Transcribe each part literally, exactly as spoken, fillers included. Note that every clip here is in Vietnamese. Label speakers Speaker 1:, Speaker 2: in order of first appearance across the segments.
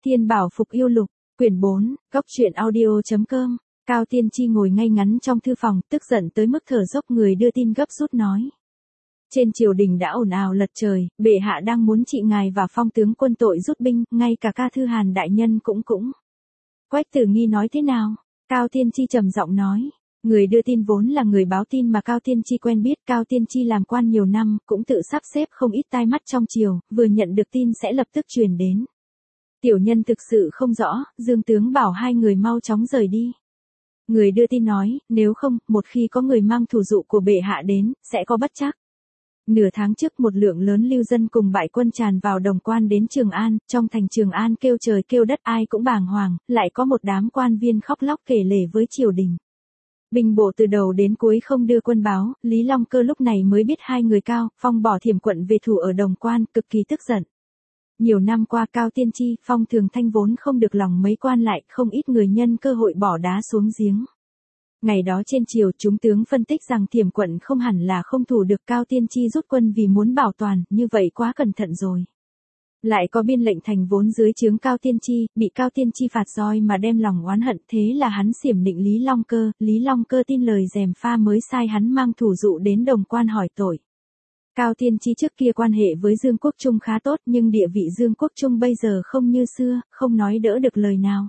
Speaker 1: Thiên Bảo Phục Yêu Lục, quyển bốn, góc truyện audio.com. Cao Tiên Chi ngồi ngay ngắn trong thư phòng, tức giận tới mức thở dốc, người đưa tin gấp rút nói. Trên triều đình đã ồn ào lật trời, bệ hạ đang muốn trị ngài và phong tướng quân tội rút binh, ngay cả ca thư Hàn đại nhân cũng cũng. Quách Tử Nghi nói thế nào? Cao Tiên Chi trầm giọng nói. Người đưa tin vốn là người báo tin mà Cao Tiên Chi quen biết. Cao Tiên Chi làm quan nhiều năm, cũng tự sắp xếp không ít tai mắt trong triều, vừa nhận được tin sẽ lập tức truyền đến. Tiểu nhân thực sự không rõ, Dương tướng bảo hai người mau chóng rời đi. Người đưa tin nói, nếu không, một khi có người mang thủ dụ của bệ hạ đến, sẽ có bất trắc. Nửa tháng trước một lượng lớn lưu dân cùng bại quân tràn vào Đồng Quan đến Trường An, trong thành Trường An kêu trời kêu đất, ai cũng bàng hoàng, lại có một đám quan viên khóc lóc kể lể với triều đình. Binh bộ từ đầu đến cuối không đưa quân báo, Lý Long Cơ lúc này mới biết hai người Cao, Phong bỏ Thiểm quận về thủ ở Đồng Quan, cực kỳ tức giận. Nhiều năm qua Cao Tiên Chi, Phong Thường Thanh vốn không được lòng mấy quan lại, không ít người nhân cơ hội bỏ đá xuống giếng. Ngày đó trên triều, chúng tướng phân tích rằng Thiểm quận không hẳn là không thủ được, Cao Tiên Chi rút quân vì muốn bảo toàn, như vậy quá cẩn thận rồi. Lại có Biên Lệnh Thành vốn dưới trướng Cao Tiên Chi, bị Cao Tiên Chi phạt roi mà đem lòng oán hận, thế là hắn xiểm định Lý Long Cơ, Lý Long Cơ tin lời gièm pha mới sai hắn mang thủ dụ đến Đồng Quan hỏi tội. Cao Tiên Chi trước kia quan hệ với Dương Quốc Trung khá tốt, nhưng địa vị Dương Quốc Trung bây giờ không như xưa, không nói đỡ được lời nào.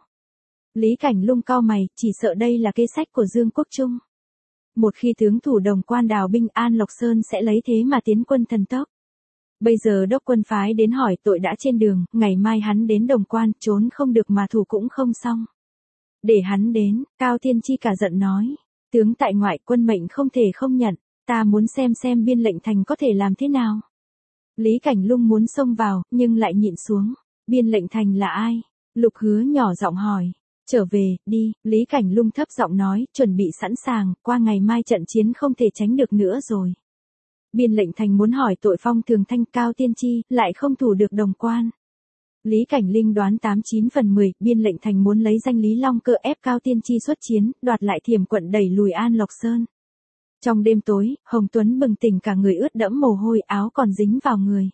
Speaker 1: Lý Cảnh Lung cau mày, chỉ sợ đây là kế sách của Dương Quốc Trung. Một khi tướng thủ Đồng Quan đào binh, An Lộc Sơn sẽ lấy thế mà tiến quân thần tốc. Bây giờ đốc quân phái đến hỏi tội đã trên đường, ngày mai hắn đến Đồng Quan, trốn không được mà thủ cũng không xong. Để hắn đến, Cao Tiên Chi cả giận nói. Tướng tại ngoại, quân mệnh không thể không nhận, ta muốn xem xem Biên Lệnh Thành có thể làm thế nào. Lý Cảnh Lung muốn xông vào, nhưng lại nhịn xuống. Biên Lệnh Thành là ai? Lục Hứa nhỏ giọng hỏi. Trở về, đi, Lý Cảnh Lung thấp giọng nói, chuẩn bị sẵn sàng, qua ngày mai trận chiến không thể tránh được nữa rồi. Biên Lệnh Thành muốn hỏi tội Phong Thường Thanh, Cao Tiên Chi, lại không thủ được Đồng Quan. Lý Cảnh Linh đoán tám chín phần mười, Biên Lệnh Thành muốn lấy danh Lý Long Cơ ép Cao Tiên Chi xuất chiến, đoạt lại Thiểm quận đẩy lùi An Lộc Sơn. Trong đêm tối, Hồng Tuấn bừng tỉnh cả người ướt đẫm mồ hôi, áo còn dính vào người.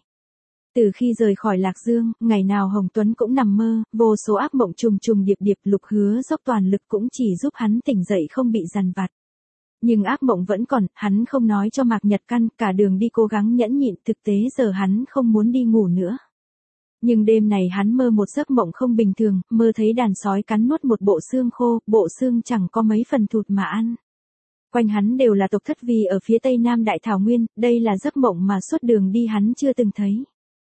Speaker 1: Từ khi rời khỏi Lạc Dương, ngày nào Hồng Tuấn cũng nằm mơ, vô số ác mộng trùng trùng điệp điệp, Lục Hứa dốc toàn lực cũng chỉ giúp hắn tỉnh dậy không bị dằn vặt. Nhưng ác mộng vẫn còn, hắn không nói cho Mạc Nhật Căn, cả đường đi cố gắng nhẫn nhịn, thực tế giờ hắn không muốn đi ngủ nữa. Nhưng đêm này hắn mơ một giấc mộng không bình thường, mơ thấy đàn sói cắn nuốt một bộ xương khô, bộ xương chẳng có mấy phần thụt mà ăn. Quanh hắn đều là tộc Thất Vi ở phía tây nam Đại Thảo Nguyên, đây là giấc mộng mà suốt đường đi hắn chưa từng thấy.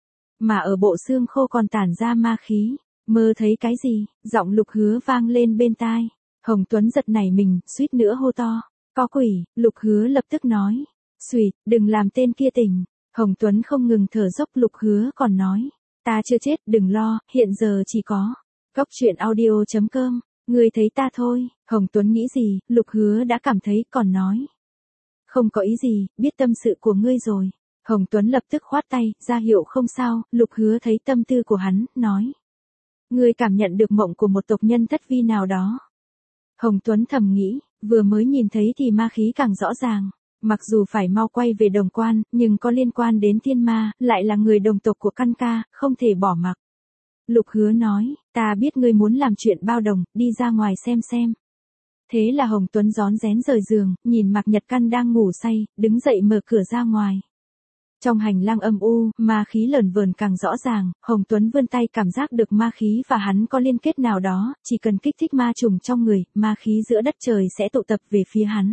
Speaker 1: Mà ở bộ xương khô còn tản ra ma khí, mơ thấy cái gì, giọng Lục Hứa vang lên bên tai. Hồng Tuấn giật nảy mình, suýt nữa hô to, có quỷ. Lục Hứa lập tức nói, xùi, đừng làm tên kia tỉnh. Hồng Tuấn không ngừng thở dốc, Lục Hứa còn nói, ta chưa chết, đừng lo, hiện giờ chỉ có góc truyện audio.com. Ngươi thấy ta thôi. Hồng Tuấn nghĩ gì, Lục Hứa đã cảm thấy, còn nói. Không có ý gì, biết tâm sự của ngươi rồi. Hồng Tuấn lập tức khoát tay, ra hiệu không sao. Lục Hứa thấy tâm tư của hắn, nói. Ngươi cảm nhận được mộng của một tộc nhân Thất Vi nào đó. Hồng Tuấn thầm nghĩ, vừa mới nhìn thấy thì ma khí càng rõ ràng. Mặc dù phải mau quay về Đồng Quan, nhưng có liên quan đến thiên ma, lại là người đồng tộc của Căn Ca, không thể bỏ mặc. Lục Hứa nói, ta biết ngươi muốn làm chuyện bao đồng, đi ra ngoài xem xem. Thế là Hồng Tuấn rón rén rời giường, nhìn Mạc Nhật Căn đang ngủ say, đứng dậy mở cửa ra ngoài. Trong hành lang âm u, ma khí lởn vởn càng rõ ràng, Hồng Tuấn vươn tay cảm giác được ma khí và hắn có liên kết nào đó, chỉ cần kích thích ma trùng trong người, ma khí giữa đất trời sẽ tụ tập về phía hắn.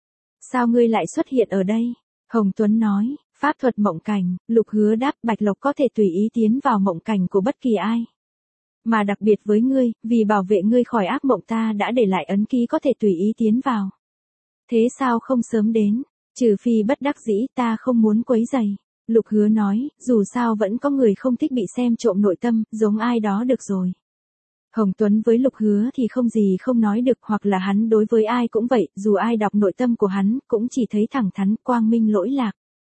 Speaker 1: Sao ngươi lại xuất hiện ở đây? Hồng Tuấn nói, pháp thuật mộng cảnh. Lục Hứa đáp, Bạch Lộc có thể tùy ý tiến vào mộng cảnh của bất kỳ ai. Mà đặc biệt với ngươi, vì bảo vệ ngươi khỏi ác mộng ta đã để lại ấn ký có thể tùy ý tiến vào. Thế sao không sớm đến? Trừ phi bất đắc dĩ, ta không muốn quấy rầy. Lục Hứa nói, dù sao vẫn có người không thích bị xem trộm nội tâm, giống ai đó được rồi. Hồng Tuấn với Lục Hứa thì không gì không nói được, hoặc là hắn đối với ai cũng vậy, dù ai đọc nội tâm của hắn, cũng chỉ thấy thẳng thắn, quang minh lỗi lạc.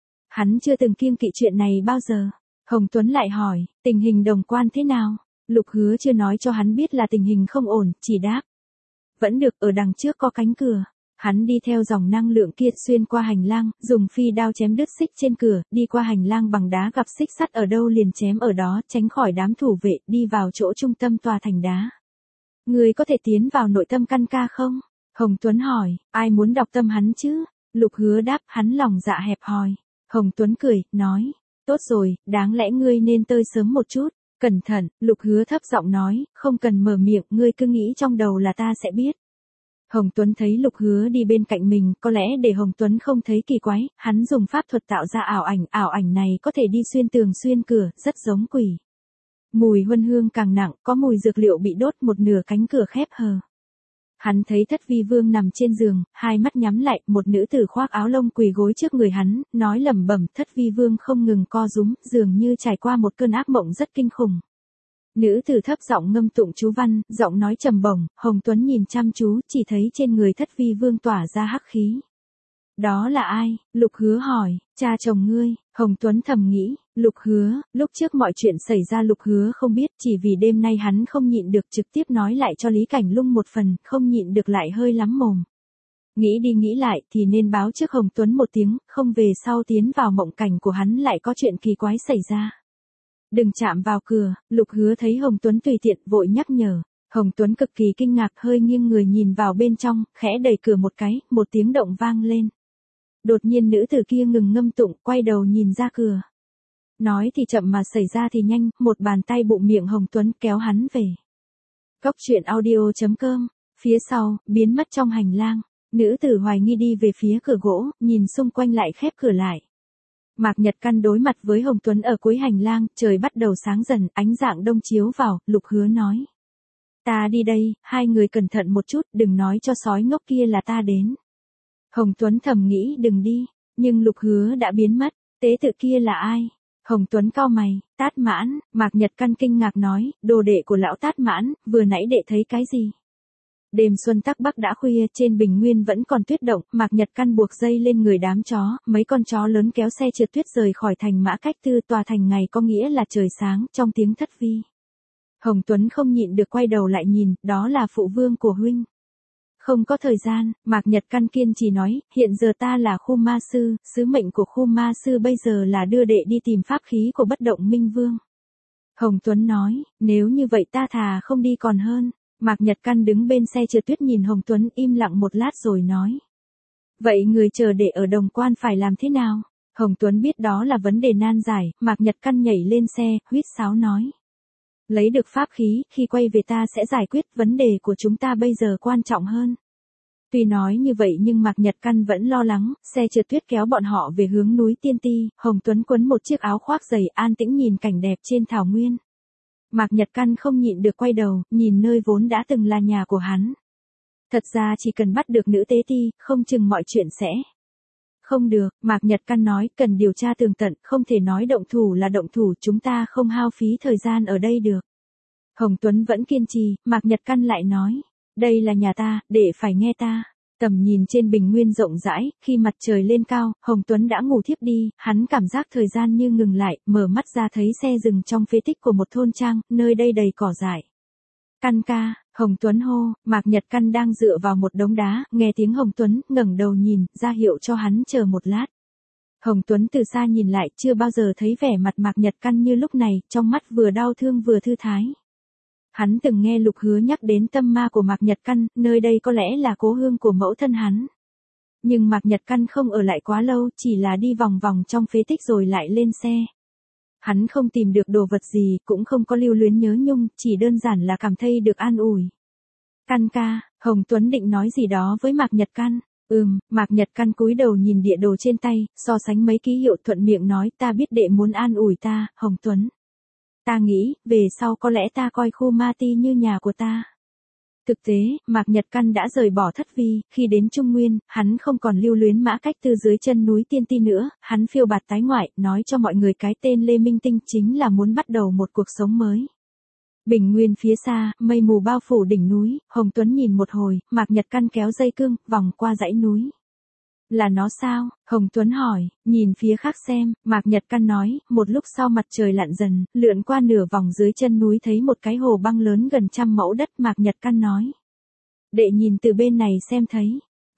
Speaker 1: Hắn chưa từng kiêng kỵ chuyện này bao giờ. Hồng Tuấn lại hỏi, tình hình Đồng Quan thế nào? Lục Hứa chưa nói cho hắn biết là tình hình không ổn, chỉ đáp. Vẫn được, ở đằng trước có cánh cửa. Hắn đi theo dòng năng lượng kia xuyên qua hành lang, dùng phi đao chém đứt xích trên cửa, đi qua hành lang bằng đá gặp xích sắt ở đâu liền chém ở đó, tránh khỏi đám thủ vệ, đi vào chỗ trung tâm tòa thành đá. Người có thể tiến vào nội tâm căn ca không? Hồng Tuấn hỏi, ai muốn đọc tâm hắn chứ? Lục Hứa đáp, hắn lòng dạ hẹp hòi. Hồng Tuấn cười, nói, tốt rồi, đáng lẽ ngươi nên tơi sớm một chút. Cẩn thận, Lục Hứa thấp giọng nói, không cần mở miệng, ngươi cứ nghĩ trong đầu là ta sẽ biết. Hồng Tuấn thấy Lục Hứa đi bên cạnh mình, có lẽ để Hồng Tuấn không thấy kỳ quái, hắn dùng pháp thuật tạo ra ảo ảnh, ảo ảnh này có thể đi xuyên tường xuyên cửa, rất giống quỷ. Mùi huân hương càng nặng, có mùi dược liệu bị đốt, một nửa cánh cửa khép hờ. Hắn thấy Thất Vi Vương nằm trên giường, hai mắt nhắm lại, một nữ tử khoác áo lông quỳ gối trước người hắn, nói lẩm bẩm, Thất Vi Vương không ngừng co rúm, dường như trải qua một cơn ác mộng rất kinh khủng. Nữ tử thấp giọng ngâm tụng chú văn, giọng nói trầm bổng, Hồng Tuấn nhìn chăm chú, chỉ thấy trên người Thất Vi Vương tỏa ra hắc khí. Đó là ai? Lục Hứa hỏi, cha chồng ngươi. Hồng Tuấn thầm nghĩ, Lục Hứa, lúc trước mọi chuyện xảy ra Lục Hứa không biết, chỉ vì đêm nay hắn không nhịn được trực tiếp nói lại cho Lý Cảnh Lung một phần, không nhịn được lại hơi lắm mồm. Nghĩ đi nghĩ lại thì nên báo trước Hồng Tuấn một tiếng, không về sau tiến vào mộng cảnh của hắn lại có chuyện kỳ quái xảy ra. Đừng chạm vào cửa. Lục Hứa thấy Hồng Tuấn tùy tiện vội nhắc nhở. Hồng Tuấn cực kỳ kinh ngạc, hơi nghiêng người nhìn vào bên trong, khẽ đẩy cửa một cái, một tiếng động vang lên. Đột nhiên nữ tử kia ngừng ngâm tụng, quay đầu nhìn ra cửa. Nói thì chậm mà xảy ra thì nhanh, một bàn tay bụng miệng Hồng Tuấn kéo hắn về. Cốc truyện audio chấm com. Phía sau, biến mất trong hành lang. Nữ tử hoài nghi đi về phía cửa gỗ, nhìn xung quanh lại khép cửa lại. Mạc Nhật Căn đối mặt với Hồng Tuấn ở cuối hành lang, trời bắt đầu sáng dần, ánh dạng đông chiếu vào, Lục Hứa nói. Ta đi đây, hai người cẩn thận một chút, đừng nói cho sói ngốc kia là ta đến. Hồng Tuấn thầm nghĩ đừng đi, nhưng Lục Hứa đã biến mất, tế tự kia là ai? Hồng Tuấn cau mày, Tát Mãn. Mạc Nhật Căn kinh ngạc nói, đồ đệ của lão Tát Mãn, vừa nãy đệ thấy cái gì? Đêm xuân tắc bắc đã khuya, trên bình nguyên vẫn còn tuyết động, Mạc Nhật Căn buộc dây lên người đám chó, mấy con chó lớn kéo xe trượt tuyết rời khỏi thành Mã Cách Tư, tòa thành ngày có nghĩa là trời sáng, trong tiếng thất vi. Hồng Tuấn không nhịn được quay đầu lại nhìn, đó là phụ vương của huynh. Không có thời gian, Mạc Nhật Căn kiên trì nói, hiện giờ ta là khu ma sư, sứ mệnh của khu ma sư bây giờ là đưa đệ đi tìm pháp khí của bất động minh vương. Hồng Tuấn nói, nếu như vậy ta thà không đi còn hơn. Mạc Nhật Căn đứng bên xe trượt tuyết nhìn Hồng Tuấn im lặng một lát rồi nói. Vậy người chờ đệ ở Đồng Quan phải làm thế nào? Hồng Tuấn biết đó là vấn đề nan giải, Mạc Nhật Căn nhảy lên xe, huýt sáo nói. Lấy được pháp khí, khi quay về ta sẽ giải quyết, vấn đề của chúng ta bây giờ quan trọng hơn. Tuy nói như vậy nhưng Mạc Nhật Căn vẫn lo lắng, xe trượt tuyết kéo bọn họ về hướng núi Tiên Ti, Hồng Tuấn quấn một chiếc áo khoác dày an tĩnh nhìn cảnh đẹp trên thảo nguyên. Mạc Nhật Căn không nhịn được quay đầu, nhìn nơi vốn đã từng là nhà của hắn. Thật ra chỉ cần bắt được nữ tế ti, không chừng mọi chuyện sẽ. Không được, Mạc Nhật Căn nói, cần điều tra tường tận, không thể nói động thủ là động thủ, chúng ta không hao phí thời gian ở đây được. Hồng Tuấn vẫn kiên trì, Mạc Nhật Căn lại nói, đây là nhà ta, đệ phải nghe ta. Tầm nhìn trên bình nguyên rộng rãi, khi mặt trời lên cao, Hồng Tuấn đã ngủ thiếp đi, hắn cảm giác thời gian như ngừng lại, mở mắt ra thấy xe dừng trong phế tích của một thôn trang, nơi đây đầy cỏ dại. Căn ca, Hồng Tuấn hô, Mạc Nhật Căn đang dựa vào một đống đá, nghe tiếng Hồng Tuấn, ngẩng đầu nhìn, ra hiệu cho hắn chờ một lát. Hồng Tuấn từ xa nhìn lại, chưa bao giờ thấy vẻ mặt Mạc Nhật Căn như lúc này, trong mắt vừa đau thương vừa thư thái. Hắn từng nghe Lục Hứa nhắc đến tâm ma của Mạc Nhật Căn, nơi đây có lẽ là cố hương của mẫu thân hắn. Nhưng Mạc Nhật Căn không ở lại quá lâu, chỉ là đi vòng vòng trong phế tích rồi lại lên xe. Hắn không tìm được đồ vật gì, cũng không có lưu luyến nhớ nhung, chỉ đơn giản là cảm thấy được an ủi. Căn ca, Hồng Tuấn định nói gì đó với Mạc Nhật Căn. Ừm, Mạc Nhật Căn cúi đầu nhìn địa đồ trên tay, so sánh mấy ký hiệu thuận miệng nói, ta biết đệ muốn an ủi ta, Hồng Tuấn. Ta nghĩ, về sau có lẽ ta coi khu ma ti như nhà của ta. Thực tế, Mạc Nhật Căn đã rời bỏ Thất Vi, khi đến Trung Nguyên, hắn không còn lưu luyến Mã Cách Tư dưới chân núi Tiên Ti nữa, hắn phiêu bạt tái ngoại, nói cho mọi người cái tên Lê Minh Tinh chính là muốn bắt đầu một cuộc sống mới. Bình nguyên phía xa, mây mù bao phủ đỉnh núi, Hồng Tuấn nhìn một hồi, Mạc Nhật Căn kéo dây cương, vòng qua dãy núi. Là nó sao? Hồng Tuấn hỏi, nhìn phía khác xem, Mạc Nhật Căn nói, một lúc sau mặt trời lặn dần, lượn qua nửa vòng dưới chân núi thấy một cái hồ băng lớn gần trăm mẫu đất, Mạc Nhật Căn nói. Đệ nhìn từ bên này xem thấy.